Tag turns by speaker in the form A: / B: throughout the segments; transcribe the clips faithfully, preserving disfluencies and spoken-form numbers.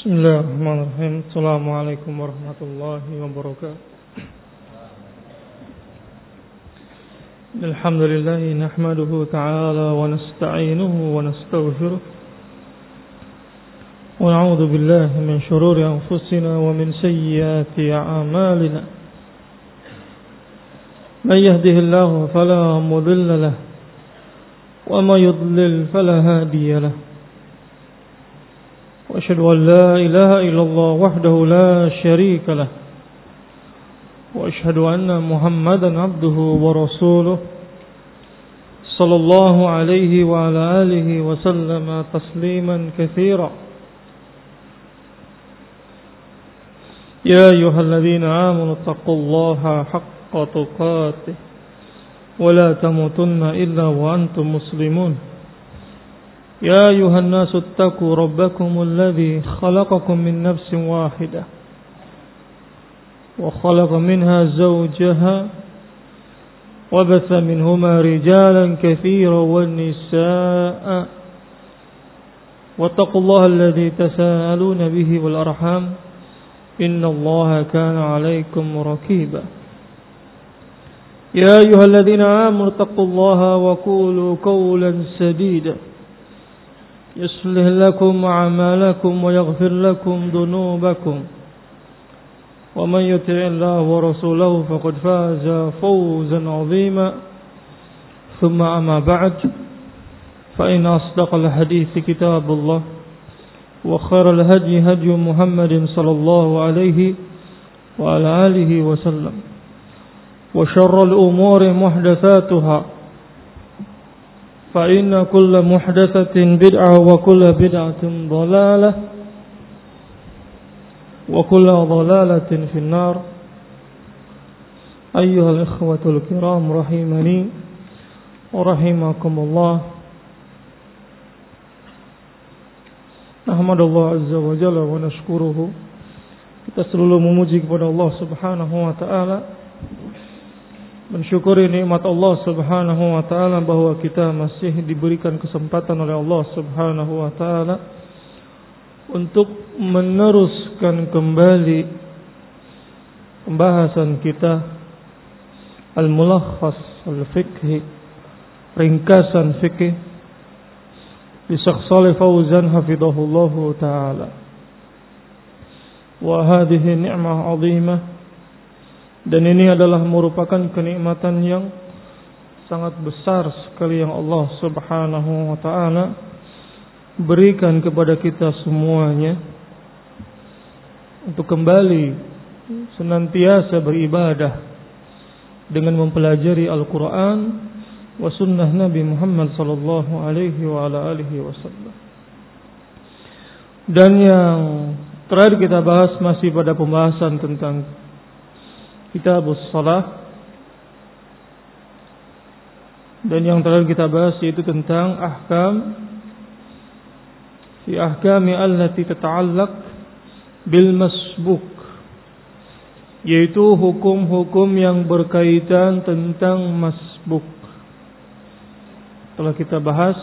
A: Bismillahirrahmanirrahim. Assalamualaikum warahmatullahi wabarakatuh. Alhamdulillah nahmaduhu ta'ala wa nasta'inuhu wa nastaghfiruh. Wa na'udzu billahi min shururi anfusina wa min sayyiati a'malina. Man yahdihillahu fala mudilla lahu wa may yudlil fala hadiya lahu. وأشهد أن لا إله إلا الله وحده لا شريك له وأشهد أن محمدا عبده ورسوله صلى الله عليه وعلى آله وسلم تسليما كثيرا. يا أيها الذين آمنوا اتقوا الله حق تقاته ولا تموتن إلا وأنتم مسلمون. يا أيها الناس اتقوا ربكم الذي خلقكم من نفس واحدة وخلق منها زوجها وبث منهما رجالا كثيرا والنساء واتقوا الله الذي تساءلون به والأرحام إن الله كان عليكم رقيبا. يا أيها الذين آمنوا اتقوا الله وقولوا قولا سديدا يصلح لكم أعمالكم ويغفر لكم ذنوبكم ومن يطع الله ورسوله فقد فاز فوزا عظيما. ثم أما بعد فإن أصدق الحديث كتاب الله وخير الهدي هدي محمد صلى الله عليه وعلى آله وسلم وشر الأمور محدثاتها فإن كل محدثة بدعة وكل بدعة ضلالة وكل ضلالة في النار. أيها الإخوة الكرام رحمني ورحمكم الله. Nahmadullah azza wa jalla wa nashkuruhu. Kita selalu memuji kepada Allah Subhanahu wa taala, mensyukuri nikmat Allah Subhanahu wa taala bahwa kita masih diberikan kesempatan oleh Allah Subhanahu wa taala untuk meneruskan kembali pembahasan kita Al-Mulakhas Al-Fiqhi, ringkasan fikih di Syekh Shalih Fauzan hafizahullahu taala. Wa hadhihi ni'mah 'azimah, dan ini adalah merupakan kenikmatan yang sangat besar sekali yang Allah Subhanahu wa taala berikan kepada kita semuanya untuk kembali senantiasa beribadah dengan mempelajari Al-Qur'an wa sunnah Nabi Muhammad sallallahu alaihi wa ala alihi wasallam. Dan yang terakhir kita bahas masih pada pembahasan tentang Kitabus Shalah, dan yang terakhir kita bahas yaitu tentang ahkam fi ahkami allati tata'allaq bil masbuk, yaitu hukum-hukum yang berkaitan tentang masbuk. Telah kita bahas,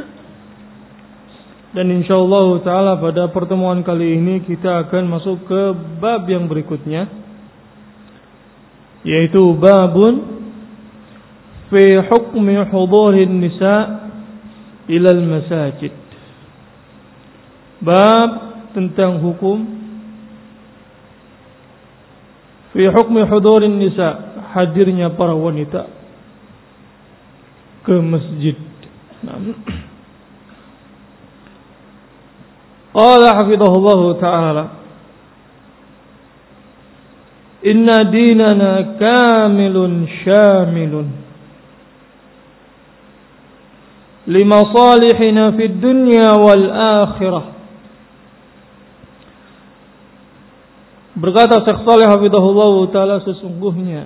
A: dan insyaallah taala pada pertemuan kali ini kita akan masuk ke bab yang berikutnya, yaitu babun fi hukmi hudurin nisa ilal masajid. Bab tentang hukum fi hukmi hudurin nisa, hadirnya para wanita ke masjid. Qala hafizahullahu ta'ala, inna dinana kamilun syamilun limasalihina fid dunya wal akhirah. Berkata Syekh Shalih hafizahullah taala, sesungguhnya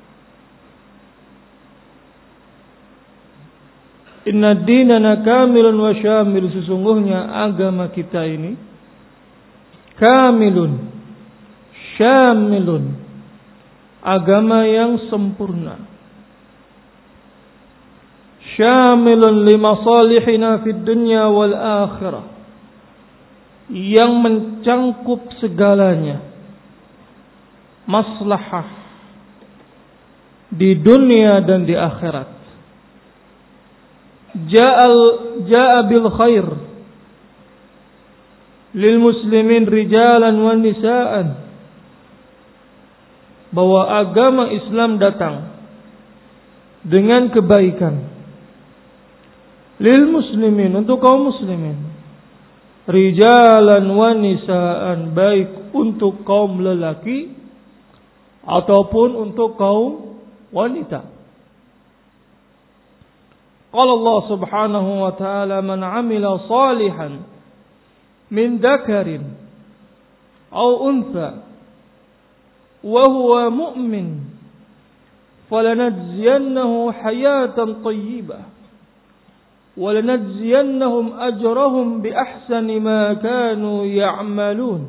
A: inna dinana kamilun wa syamil, sesungguhnya agama kita ini kamilun syamilun, agama yang sempurna, syamilun limasalihina fid dunya wal akhirah, yang mencangkup segalanya, maslahah di dunia dan di akhirat. Ja'al ja'a bil khair lil muslimin rijalan wa nisaan, bahwa agama Islam datang dengan kebaikan lil muslimin, untuk kaum muslimin, rijalan wa nisaan, baik untuk kaum lelaki ataupun untuk kaum wanita. Qala Allah subhanahu wa ta'ala, man amila salihan min dzakarin aw untha wa huwa mu'min falanajziyannahu hayatan thayyibah wa lanajziyannahum ajrahum bi ahsani ma kanu ya'malun.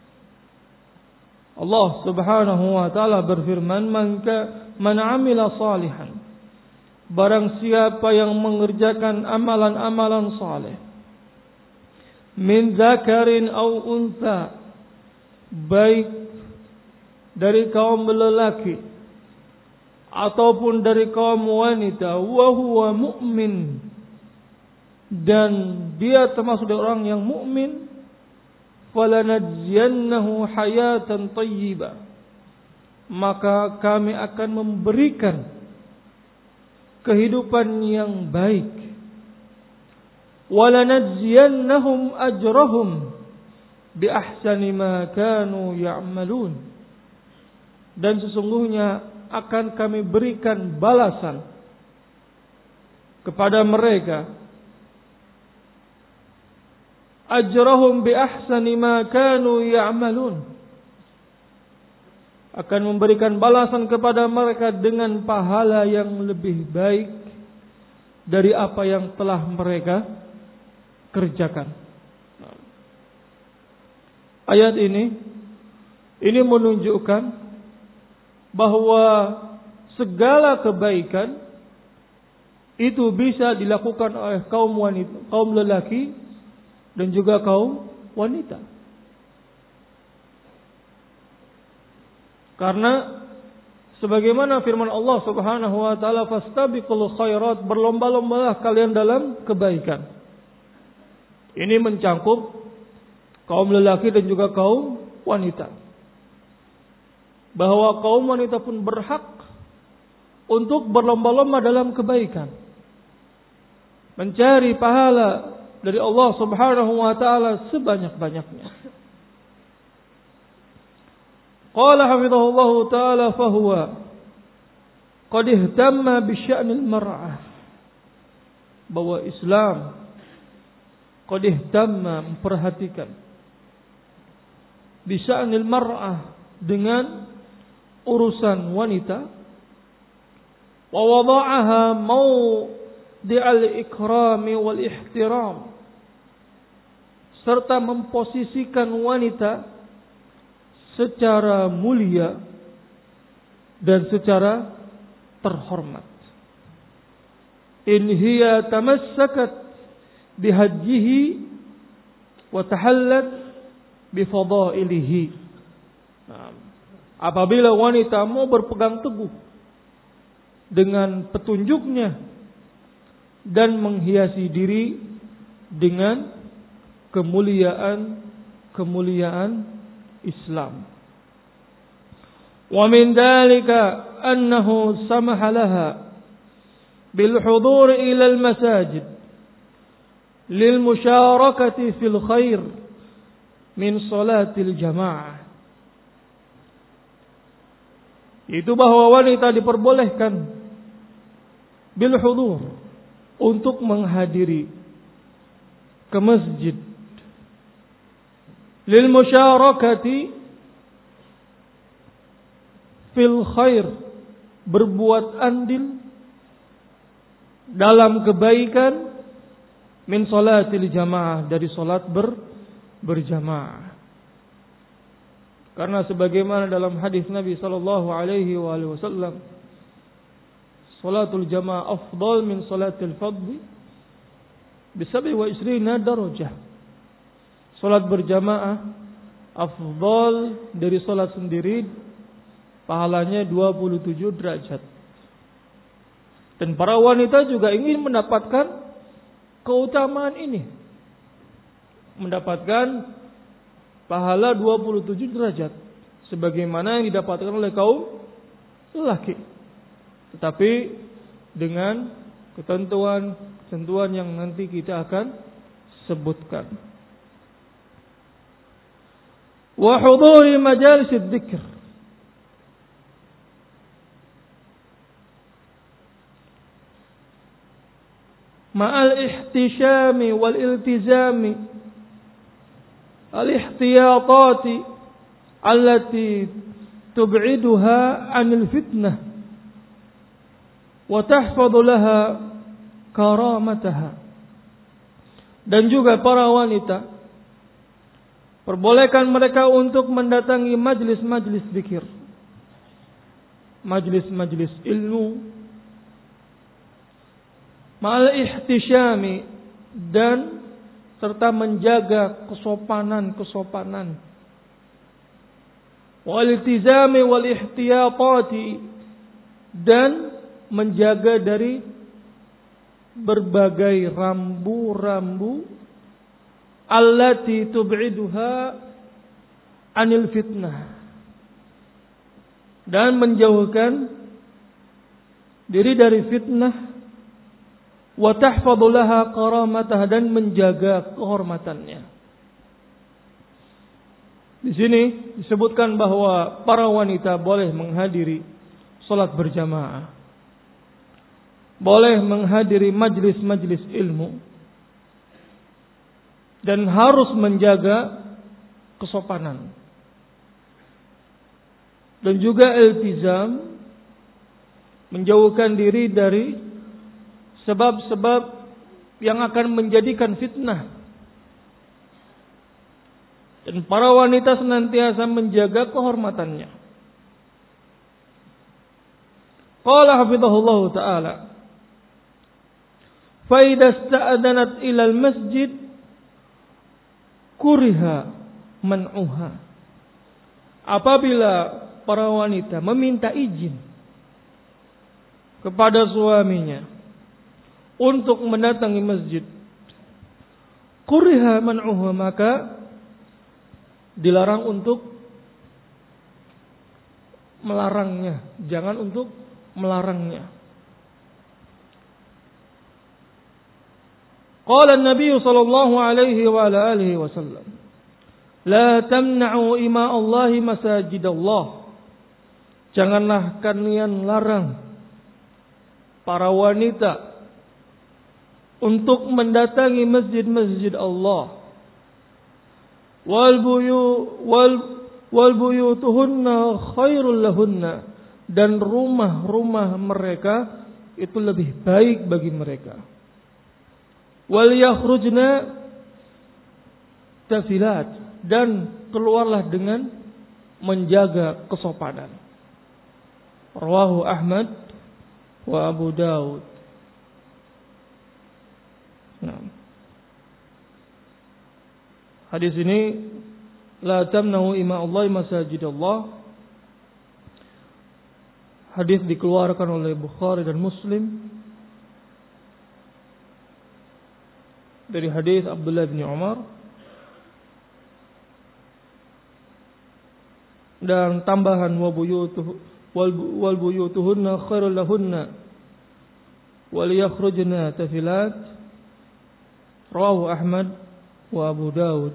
A: Allah subhanahu wa ta'ala berfirman, man ka man amila salihan, barang siapa yang mengerjakan amalan-amalan saleh, min zakarin au unta, baik dari kaum lelaki ataupun dari kaum wanita, wa huwa mu'min, dan dia termasuk dari orang yang mukmin, falanajziyannahu hayatan thayyibah, maka kami akan memberikan kehidupan yang baik. Walanajziyannahum ajrahum bi ahsani ma kanu ya'malun, dan sesungguhnya akan kami berikan balasan kepada mereka, ajrahum bi ahsani ma kanu ya'malun, akan memberikan balasan kepada mereka dengan pahala yang lebih baik dari apa yang telah mereka kerjakan. Ayat ini ini menunjukkan bahwa segala kebaikan itu bisa dilakukan oleh kaum wanita, kaum lelaki dan juga kaum wanita. Karena sebagaimana firman Allah Subhanahu wa taala, fastabiqul khairat, berlomba-lombalah kalian dalam kebaikan. Ini mencangkup kaum lelaki dan juga kaum wanita. Bahwa kaum wanita pun berhak untuk berlomba-lomba dalam kebaikan, mencari pahala dari Allah Subhanahu wa taala sebanyak-banyaknya. Qala hafizahullahu ta'ala, fahuwa qad ihtamma bi sya'nil mar'ah, bahwa Islam qad ihtamma, memperhatikan, bi sya'nil mar'ah, dengan urusan wanita, wa wada'aha mawdi'al ikrami wal ihtiram, serta memposisikan wanita secara mulia dan secara terhormat. In hiya tamassakat bihajjihi wa tahallat bifadailihi. Nah, apabila wanita mau berpegang teguh dengan petunjuknya dan menghiasi diri dengan kemuliaan kemuliaan Islam. Wa min dhalika annahu samaha laha bil hudur ila al masajid lil musyarakati fil khair min salatil jamaah. Itu bahwa wanita diperbolehkan bil hudur, untuk menghadiri ke masjid, lil musyarakati fil khair, berbuat andil dalam kebaikan, min salatil jamaah, dari salat ber, berjamaah. Karena sebagaimana dalam hadis Nabi sallallahu alaihi wasallam, salatul jamaah afdal min salatil fadhi bi sab'i wa ishrina darajah. salat berjamaah afdal dari salat sendiri, pahalanya dua puluh tujuh derajat. Dan para wanita juga ingin mendapatkan keutamaan ini, mendapatkan pahala dua puluh tujuh derajat sebagaimana yang didapatkan oleh kaum lelaki, tetapi dengan ketentuan-ketentuan yang nanti kita akan sebutkan. Wa huduri majalis dzikr, ma'al ihtishami wal iltizami al ihtiyatati allati tub'iduha 'anil fitnah wa tahfadhu laha karamataha. Dan juga para wanita, perbolehkan mereka untuk mendatangi majlis-majlis zikir, majlis-majlis ilmu, ma'al ihtisyami, dan serta menjaga kesopanan-kesopanan, wal iltizami wal ihtiyatati, dan menjaga dari berbagai rambu-rambu allati tub'iduha 'anil fitnah, dan menjauhkan diri dari fitnah, wa tahfadhu laha karamataha, dan menjaga kehormatannya. Di sini disebutkan bahwa para wanita boleh menghadiri salat berjamaah, boleh menghadiri majlis-majlis ilmu, dan harus menjaga kesopanan dan juga iltizam, menjauhkan diri dari sebab-sebab yang akan menjadikan fitnah. Dan para wanita senantiasa menjaga kehormatannya. Qala hafizahullah ta'ala, fa idza sta'adanat ila al-masjid kuriha man'uha. Apabila para wanita meminta izin kepada suaminya untuk mendatangi masjid, kuriha man'uha, maka dilarang untuk melarangnya, jangan untuk melarangnya. Qala an-nabiy sallallahu alaihi wa ala alihi wasallam, la tamna'u ima Allah masajidallah. Janganlah kalian larang para wanita untuk mendatangi masjid-masjid Allah. Wal buyu wal wal buyutuhunna khairul lahunna, dan rumah-rumah mereka itu lebih baik bagi mereka. Wal yakhrujna tafilat, dan keluarlah dengan menjaga kesopanan. Rawahu Ahmad wa Abu Daud. Nah, hadis ini, la tamna'u ima Allah masajidallah, hadis dikeluarkan oleh Bukhari dan Muslim dari hadis Abdullah bin Umar, dan tambahan wa buyutuh wal buyutuhunna khairul lahunna wal yakhrujna tafilat, rawahu Ahmad wa Abu Daud.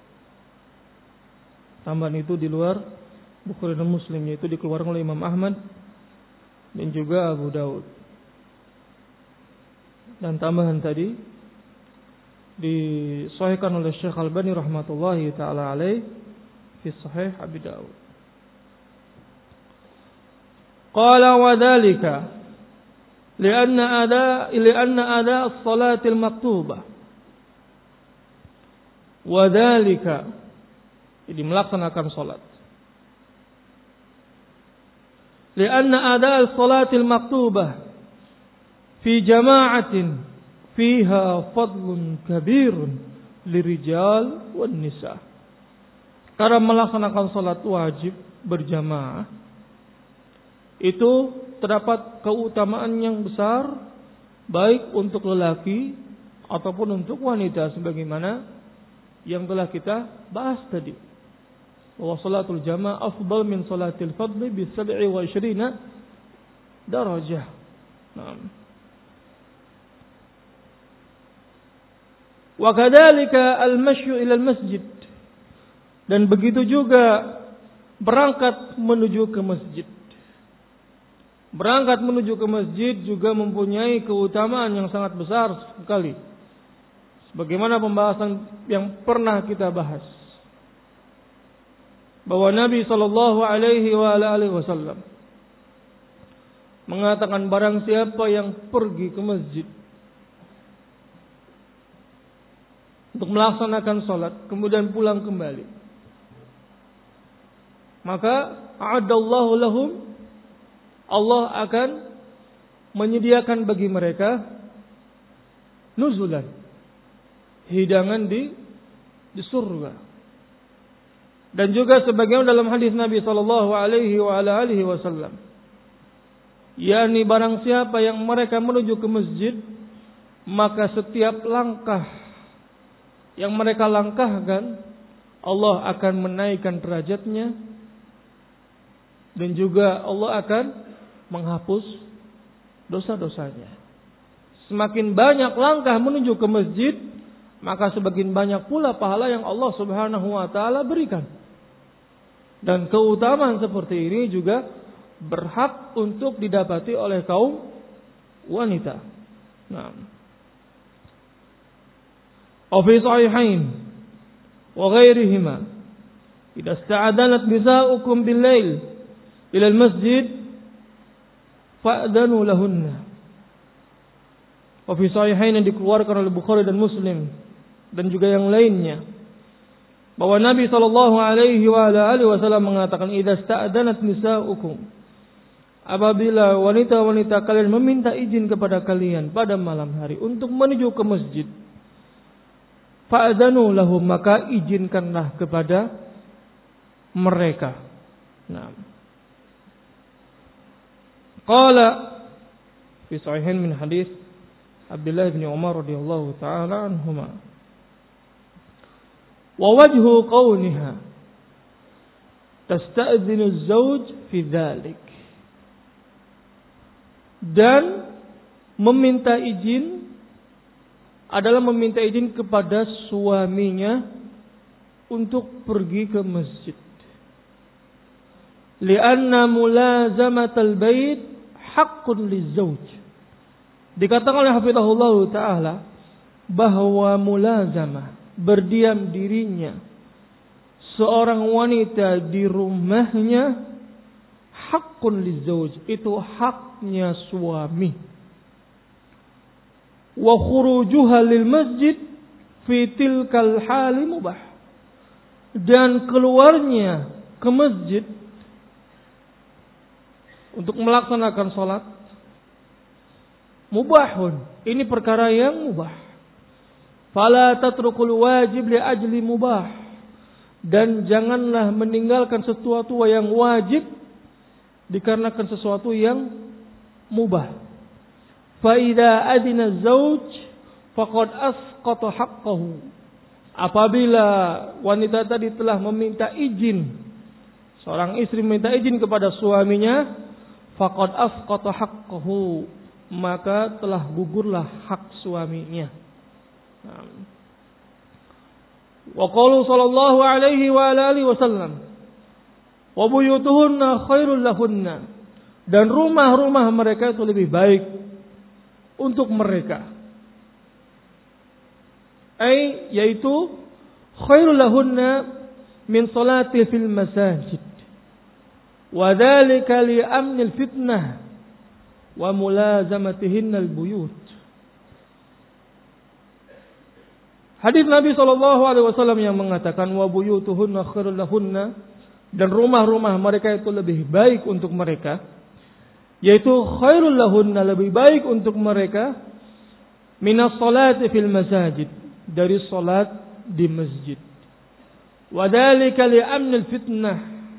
A: Tambahan itu di luar Bukhari dan Muslim, yaitu dikeluarkan oleh Imam Ahmad dan juga Abu Daud. Dan tambahan tadi disahihkan oleh Syekh Albani rahmatullahi taala alaih fi Sahih Abi Daud. Qala wa dzalika li'anna ada li'anna ada as-salati al-maktubah. Wa dzalika, jadi melaksanakan salat. Li'anna ada as-salati al-maktubah fi jama'atin fiha fadlun kabirun lirijal wan nisa. Karena melaksanakan salat wajib berjamaah itu terdapat keutamaan yang besar baik untuk lelaki ataupun untuk wanita, sebagaimana yang telah kita bahas tadi, bahwa salatul jamaah afdal min salatil fadli bi sab'i wa ishrina darajah. Naam. Wa kadzalika al-mashyu ila al-masjid, dan begitu juga berangkat menuju ke masjid. Berangkat menuju ke masjid juga mempunyai keutamaan yang sangat besar sekali, sebagaimana pembahasan yang pernah kita bahas, bahwa Nabi sallallahu alaihi wasallam mengatakan, barang siapa yang pergi ke masjid untuk melaksanakan salat kemudian pulang kembali, maka a'adallahu lahum, Allah akan menyediakan bagi mereka nuzulan, hidangan di di surga. Dan juga sebagaimana dalam hadis Nabi sallallahu alaihi wasallam, yakni barang siapa yang mereka menuju ke masjid, maka setiap langkah yang mereka langkahkan, Allah akan menaikkan derajatnya, dan juga Allah akan menghapus dosa-dosanya. Semakin banyak langkah menuju ke masjid, maka semakin banyak pula pahala yang Allah Subhanahu wa taala berikan. Dan keutamaan seperti ini juga berhak untuk didapati oleh kaum wanita. Nah, fi sahihain wa ghairihima, idza ista'adanat nisa'ukum bil-lail ila al-masjid fa'danu lahunna. Wa fi sahihain yang dikeluarkan oleh Bukhari dan Muslim dan juga yang lainnya, bahwa Nabi sallallahu alaihi wasallam mengatakan, idza ista'adanat nisa'ukum, apabila wanita-wanita kalian meminta izin kepada kalian pada malam hari untuk menuju ke masjid, fa'adhanu lahum, maka izinkanlah kepada mereka. Nah, qala fi sahihain min hadis Abdullah bin Umar radhiyallahu taala anhuma, wa wajhu qawniha tasta'dhinu az-zawj fi dhalik, dan meminta izin adalah meminta izin kepada suaminya untuk pergi ke masjid. Lianna mulazamatal bait haqqun lizauj. Dikatakan oleh hafizahullah taala bahwa mulazamah, berdiam dirinya seorang wanita di rumahnya, haqqun lizauj, itu haknya suami. Wa khurujuha lil masjid fi tilkal hali mubah, dan keluarnya ke masjid untuk melaksanakan salat mubahun, ini perkara yang mubah. Fala tatrukul wajib li ajli mubah, dan janganlah meninggalkan sesuatu yang wajib dikarenakan sesuatu yang mubah. Fa idza adina zauj faqad asqata haqqahu, apabila wanita tadi telah meminta izin, seorang istri meminta izin kepada suaminya, faqad asqata haqqahu, maka telah gugurlah hak suaminya. Wa qalu sallallahu alaihi wa alihi wasallam, wa buyutuhunna khairul lahunna, dan rumah-rumah mereka itu lebih baik untuk mereka. Ai yaitu khairul lahunna min salati fil masajid, wa dzalika li amnil fitnah wa mulazamatihinna al buyut. Hadis Nabi sallallahu alaihi wasallam yang mengatakan wa buyutuhunna khairul lahunna, dan rumah-rumah mereka itu lebih baik untuk mereka, yaitu khairul lahunna, lebih baik untuk mereka, minas salati fil masajid, dari salat di masjid. Wadzalika li'amnil fitnah.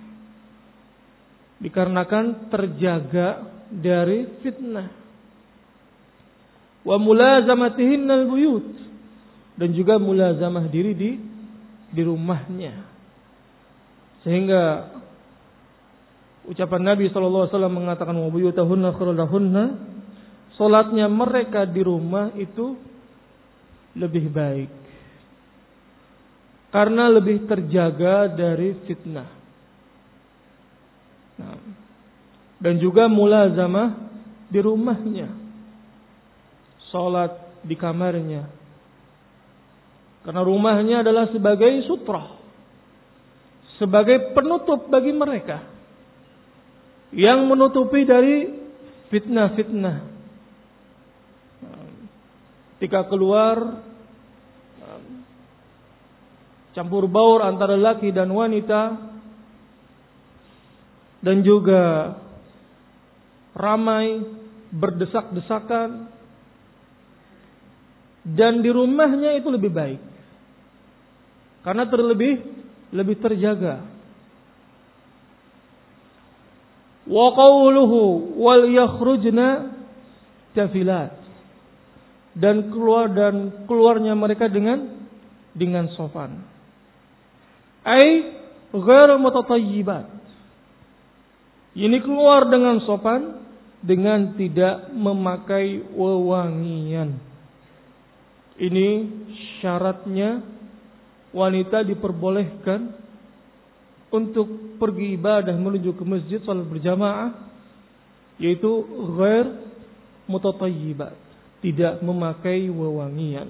A: Dikarenakan terjaga dari fitnah. Wa mulazamatihinnal buyut. Dan juga mulazamah diri di di rumahnya. Sehingga ucapan Nabi sallallahu alaihi wasallam mengatakan wa buyutahunna khairul lahunna, salatnya mereka di rumah itu lebih baik. Karena lebih terjaga dari fitnah. Nah, dan juga mulazamah di rumahnya. Salat di kamarnya. Karena rumahnya adalah sebagai sutra. Sebagai penutup bagi mereka. Yang menutupi dari fitnah-fitnah. Ketika keluar campur baur antara laki dan wanita, dan juga ramai berdesak-desakan, dan di rumahnya itu lebih baik karena terlebih lebih terjaga. Wa qawluhu wal yakhrujna tafilat, dan keluar dan keluarnya mereka dengan dengan sopan. Ai ghairu mutatayyibat. Ini keluar dengan sopan, dengan tidak memakai wewangian. Ini syaratnya wanita diperbolehkan untuk pergi ibadah menuju ke masjid salat berjamaah, yaitu ghair mutatayyibat, tidak memakai wewangian.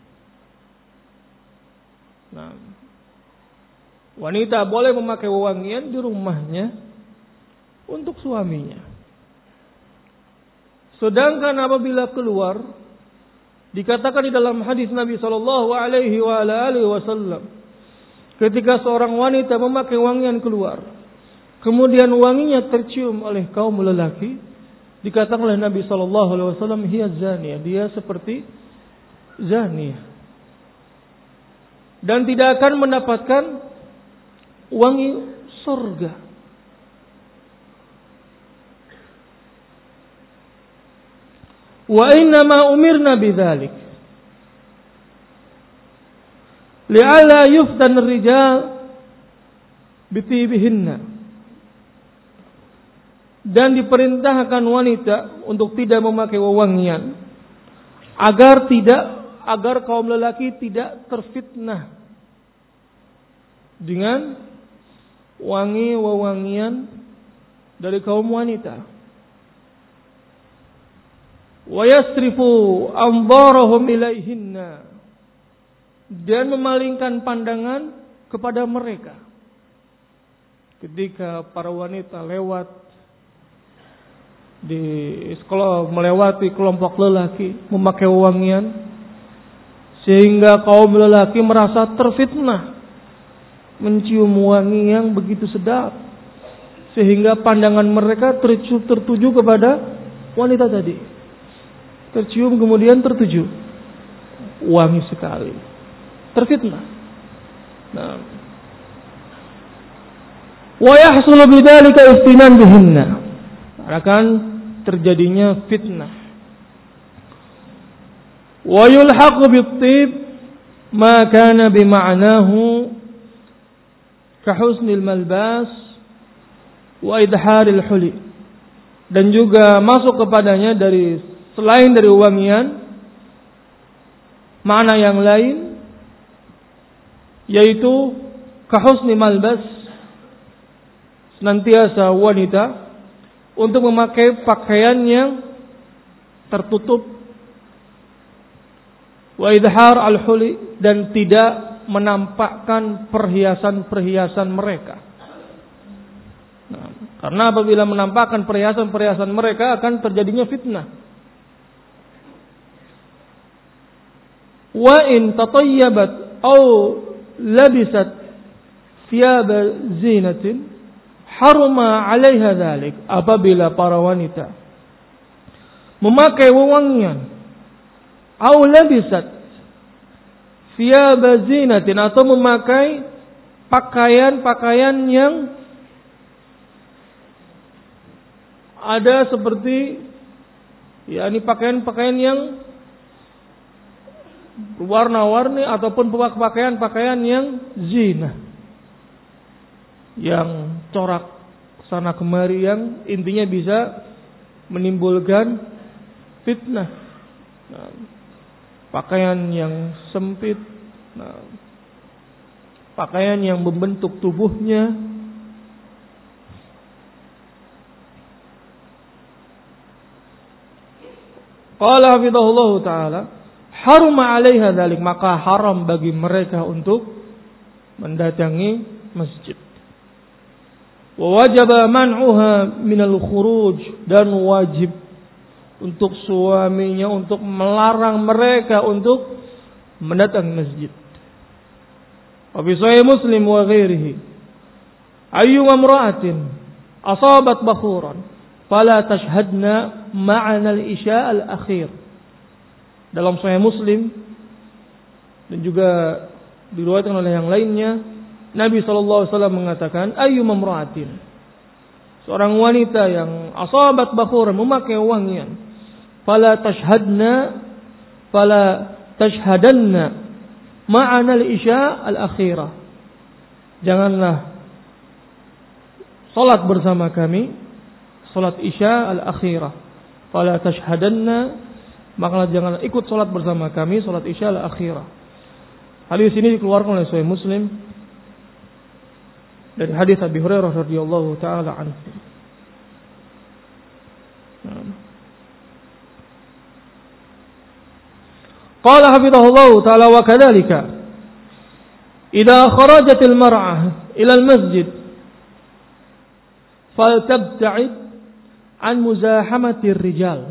A: Nah, wanita boleh memakai wewangian di rumahnya untuk suaminya. Sedangkan apabila keluar, dikatakan di dalam hadis Nabi sallallahu alaihi wasallam, ketika seorang wanita memakai wangian keluar, kemudian wanginya tercium oleh kaum lelaki, dikatakan oleh Nabi sallallahu alaihi wasallam, hiya zaniyah, dia seperti zaniyah, dan tidak akan mendapatkan wangi surga. Wa innama umirna bidzalik li'alla yuftan ar-rijal bitibihinna, dan diperintahkan wanita untuk tidak memakai wewangian agar tidak agar kaum lelaki tidak terfitnah dengan wangi wewangian dari kaum wanita. Wa yasrifu anzarahum ilaihinna, dan memalingkan pandangan kepada mereka. Ketika para wanita lewat di sekolah, melewati kelompok lelaki memakai wewangian, sehingga kaum lelaki merasa terfitnah mencium wangi yang begitu sedap, sehingga pandangan mereka tertuju, tertuju kepada wanita tadi. Tercium kemudian tertuju, wangi sekali, terfitnah. Nah, wa yahsulu bidzalika iftinan bihinna, akan terjadinya fitnah. Wa yulhaqu bit-tib ma kana bima'nahu ka husnil malbas wa idharil huli, dan juga masuk kepadanya dari selain dari wangian, makna yang lain, yaitu kahusni malbas, senantiasa wanita untuk memakai pakaian yang tertutup, wa idhar al-huli, dan tidak menampakkan perhiasan-perhiasan mereka. Nah, karena apabila menampakkan perhiasan-perhiasan mereka akan terjadinya fitnah. Wa in tatayyabat aw labisat thiyab zinatin haruma 'alaiha dzalik, apabila para wanita memakai wewangian aw labisat thiyaba zinatin, atau memakai pakaian-pakaian yang ada seperti ya ini pakaian-pakaian yang warna-warni ataupun pakaian-pakaian yang zina, yang corak sana kemari, yang intinya bisa menimbulkan fitnah. Nah, pakaian yang sempit, nah, pakaian yang membentuk tubuhnya. Qala hafizahullah ta'ala, haruma 'alaiha dzalik, maka haram bagi mereka untuk mendatangi masjid. Wa wajaba man'uha minal khuruj, dan wajib untuk suaminya untuk melarang mereka untuk mendatangi masjid. Wa fi sahih Muslim wa ghairihi, ayyu imra'atin asabat bakhuran fala tashhadna ma'ana al-isya al-akhir. Dalam sahih Muslim dan juga diriwayatkan oleh yang lainnya, Nabi sallallahu alaihi wasallam mengatakan, ayyu imra'atin, seorang wanita yang asabat bakhuran, memakai wangian, fala tashhadna fala tashhadanna ma'ana al-isya al-akhirah, janganlah salat bersama kami, salat isya al-akhirah. Fala tashhadanna, maka janganlah ikut salat bersama kami salat isya al-akhirah. Hadis ini dikeluarkan oleh Sahih Muslim dari hadis Abi Hurairah radhiyallahu taala anhu. Qala hafizahullah taala, wa kadzalika idza kharajatil mar'ah ila al-masjid faltabta'id an muzahamatir rijal.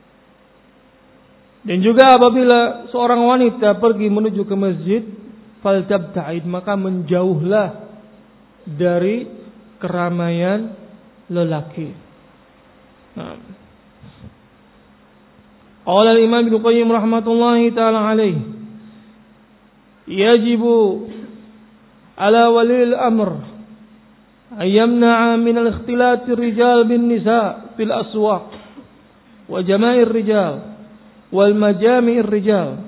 A: Dan juga apabila seorang wanita pergi menuju ke masjid, faltabta'id, maka menjauhlah dari keramaian lelaki. Nah, qala al-Imam Ibnu Qayyim rahmatullahi taala alaihi, yajibu ala walil amr an yamna'a min al-ikhtilat ar-rijal bin nisa fil aswaq wa jama'ir rijal wal majami'ir rijal.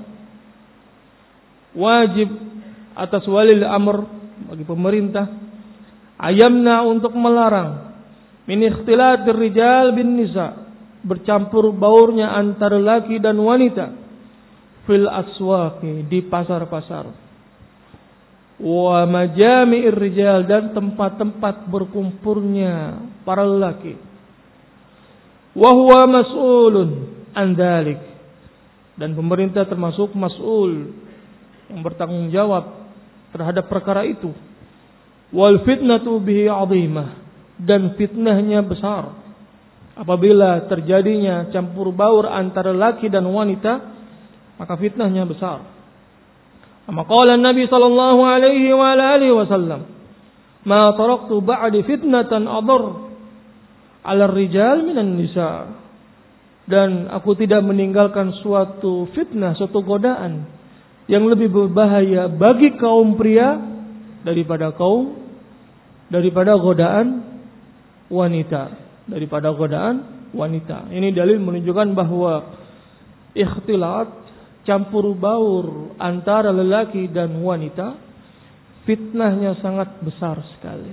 A: Wajib atas walil amr, bagi pemerintah, ayamna, untuk melarang, min ikhtilat ar-rijal bin nisa, bercampur baurnya antara laki dan wanita, fil aswaqi, di pasar-pasar, wa majami'ir rijal, dan tempat-tempat berkumpulnya para lelaki, wa huwa mas'ulun an dzalik, dan pemerintah termasuk mas'ul, yang bertanggung jawab terhadap perkara itu. Wal fitnatu bihi 'azimah, dan fitnahnya besar apabila terjadinya campur baur antara laki dan wanita, maka fitnahnya besar. Amma qala Nabi sallallahu alaihi wa alihi wasallam, ma taraktu ba'di fitnatan adar 'ala ar-rijal minan nisa, dan aku tidak meninggalkan suatu fitnah, suatu godaan yang lebih berbahaya bagi kaum pria daripada kaum daripada godaan wanita, daripada godaan wanita. Ini dalil menunjukkan bahwa ikhtilat, campur baur antara lelaki dan wanita, fitnahnya sangat besar sekali,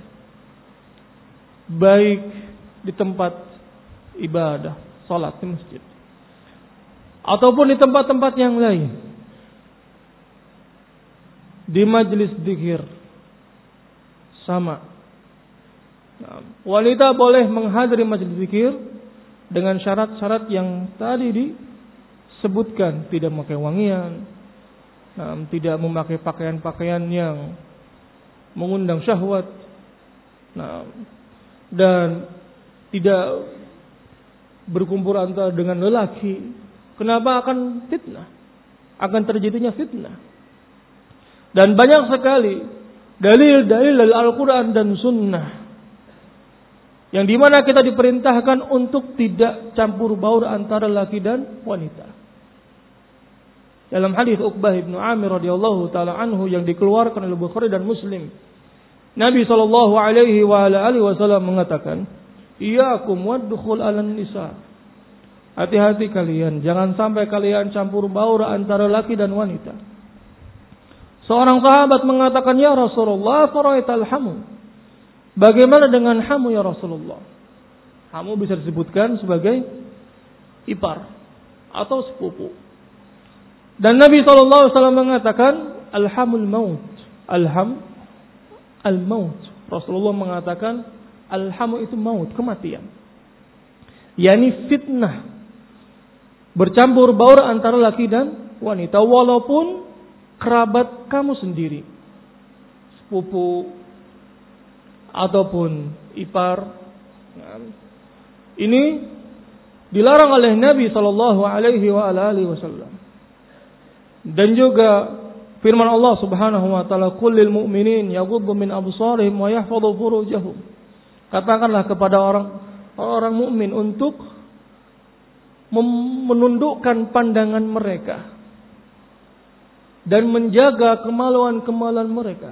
A: baik di tempat ibadah, salat di masjid, ataupun di tempat-tempat yang lain, di majelis zikir sama. Nah, wanita boleh menghadiri majelis zikir dengan syarat-syarat yang tadi disebutkan, tidak memakai wangian, nah, tidak memakai pakaian-pakaian yang mengundang syahwat, nah, dan tidak berkumpul antara dengan lelaki. Kenapa? Akan fitnah, akan terjadinya fitnah. Dan banyak sekali dalil-dalil dari Al-Quran dan Sunnah yang dimana kita diperintahkan untuk tidak campur baur antara laki dan wanita. Dalam hadis Uqbah bin Amir radhiyallahu taala anhu yang dikeluarkan oleh Bukhari dan Muslim, Nabi sallallahu alaihi wa ala alihi wasallam mengatakan, "Iyyakum wadkhul 'alan nisa." Hati-hati kalian, jangan sampai kalian campur baur antara laki dan wanita. Seorang sahabat mengatakan, "Ya Rasulullah, faraital hamu." Bagaimana dengan hamu ya Rasulullah? Hamu bisa disebutkan sebagai ipar atau sepupu. Dan Nabi shallallahu alaihi wasallam mengatakan, "Alhamul maut." Alham al-maut. Rasulullah mengatakan, alhamu itu maut, kematian. Yani fitnah. Bercampur baur antara laki dan wanita walaupun kerabat kamu sendiri, sepupu ataupun ipar. Ini dilarang oleh Nabi sallallahu alaihi wasallam. Dan juga firman Allah Subhanahu wa taala, "Qul lil mu'minin yaghuddu min absarihim wa yahfazu furujahum." Katakanlah kepada orang orang mukmin untuk menundukkan pandangan mereka dan menjaga kemaluan-kemaluan mereka.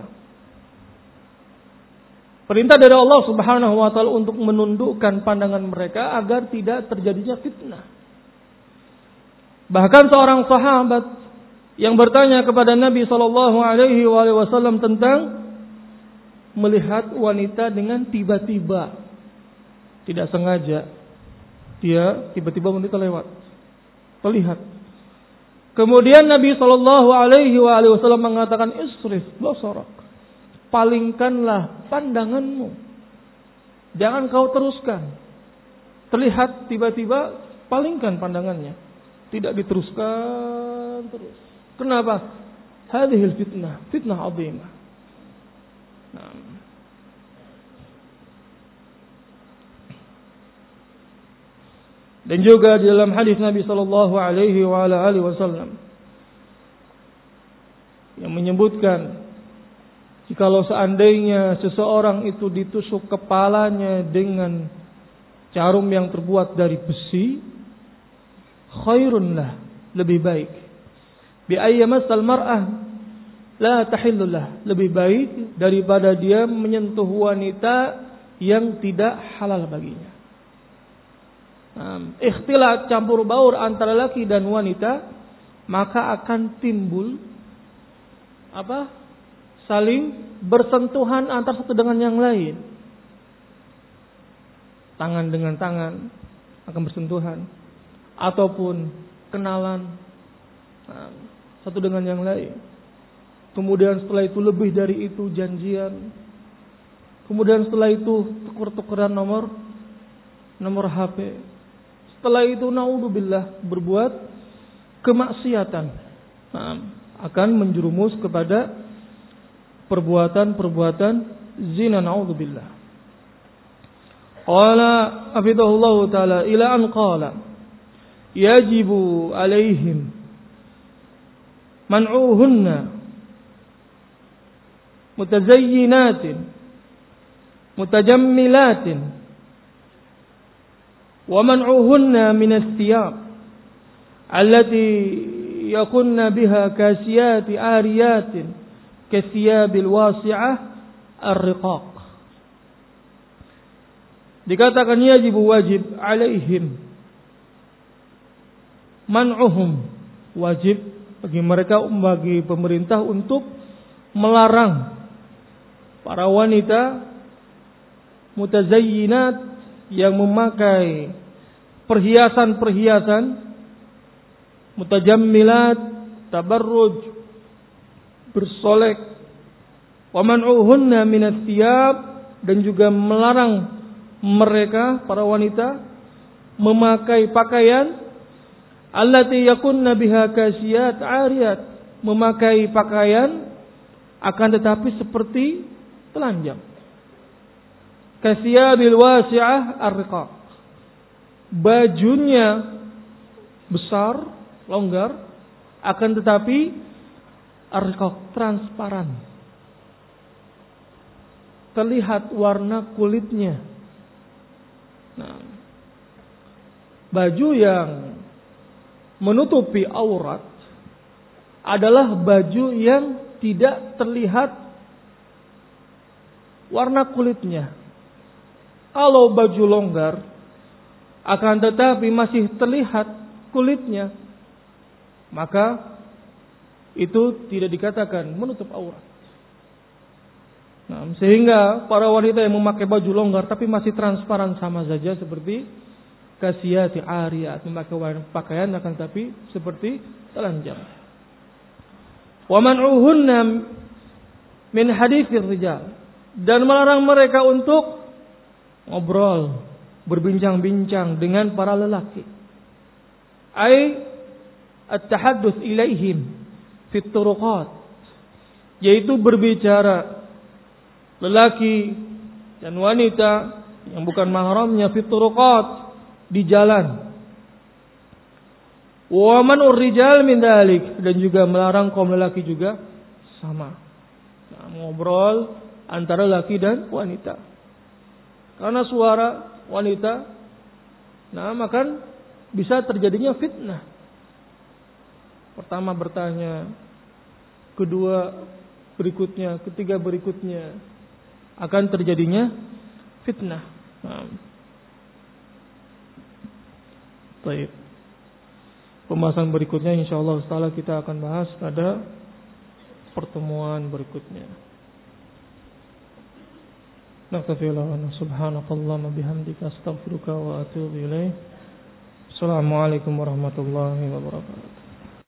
A: Perintah dari Allah Subhanahu wa taala untuk menundukkan pandangan mereka agar tidak terjadinya fitnah. Bahkan seorang sahabat yang bertanya kepada Nabi sallallahu alaihi wasallam tentang melihat wanita dengan tiba-tiba, tidak sengaja, dia tiba-tiba wanita lewat, terlihat. Kemudian Nabi sallallahu alaihi wasallam mengatakan, "Isrif basarak." Palingkanlah pandanganmu. Jangan kau teruskan. Terlihat tiba-tiba, palingkan pandangannya. Tidak diteruskan terus. Kenapa? Hadhil fitnah, fitnah azimah. Nah. Dan juga di dalam hadis Nabi sallallahu alaihi wasallam yang menyebutkan, jikalau seandainya seseorang itu ditusuk kepalanya dengan jarum yang terbuat dari besi, khairun lah, lebih baik. Bi ayyamassal mar'ah la tahillullah, lebih baik daripada dia menyentuh wanita yang tidak halal baginya. Nah, ikhtilat, campur baur antara laki dan wanita, maka akan timbul apa? Saling bersentuhan antara satu dengan yang lain. Tangan dengan tangan akan bersentuhan, ataupun kenalan nah, satu dengan yang lain. Kemudian setelah itu lebih dari itu janjian. Kemudian setelah itu tuker-tukeran nomor nomor H P. Setelah itu naudzubillah berbuat kemaksiatan. Nah, akan menjerumus kepada perbuatan-perbuatan zina, naudzubillah. Qala hafizahullah taala ila an qala yajibu alaihim man'uhunna mutazayyinatin mutajammilatin wa man'uhunna min ath-thiyab allati yakunna biha kasiyati ariyatin kathiyabil wasi'ah ar-riqaq. Dikatakan yajibu, wajib, alaihim, man'uhum, wajib bagi mereka, bagi pemerintah untuk melarang para wanita mutazayyinat yang memakai perhiasan-perhiasan, mutajammilat, tabarruj, bersolek, wa man'uhunna minats thiyab, dan juga melarang mereka para wanita memakai pakaian allati yakunna biha kasiyat ariyat, memakai pakaian akan tetapi seperti telanjang. Kasiyabil wasi'ah ar-riqaq, bajunya besar, longgar, akan tetapi ar-riqaq, transparan, terlihat warna kulitnya. Nah, baju yang menutupi aurat adalah baju yang tidak terlihat warna kulitnya. Kalau baju longgar akan tetapi masih terlihat kulitnya, maka itu tidak dikatakan menutup aurat. Nah, sehingga para wanita yang memakai baju longgar tapi masih transparan sama saja seperti kasiyati ariyat, memakai pakaian akan tapi seperti telanjang. Wa man'uhunna min haditsir rijal, dan melarang mereka untuk ngobrol, berbincang-bincang dengan para lelaki. Ai at-tahadduts ilaihim fit turuqat, yaitu berbicara lelaki dan wanita yang bukan mahramnya fit turuqat, di jalan. Wa man'ur rijal min dalik, dan juga melarang kaum lelaki juga sama. Nah, ngobrol antara laki dan wanita. Karena suara wanita, nah maka bisa terjadinya fitnah. Pertama bertanya, kedua berikutnya, ketiga berikutnya, akan terjadinya fitnah. Nah. Baik. Pembahasan berikutnya insyaallah taala kita akan bahas pada pertemuan berikutnya. Nakfirullah subhanakallahumma bihamdika astaghfiruka wa atubu ilaik. Assalamualaikum warahmatullahi wabarakatuh.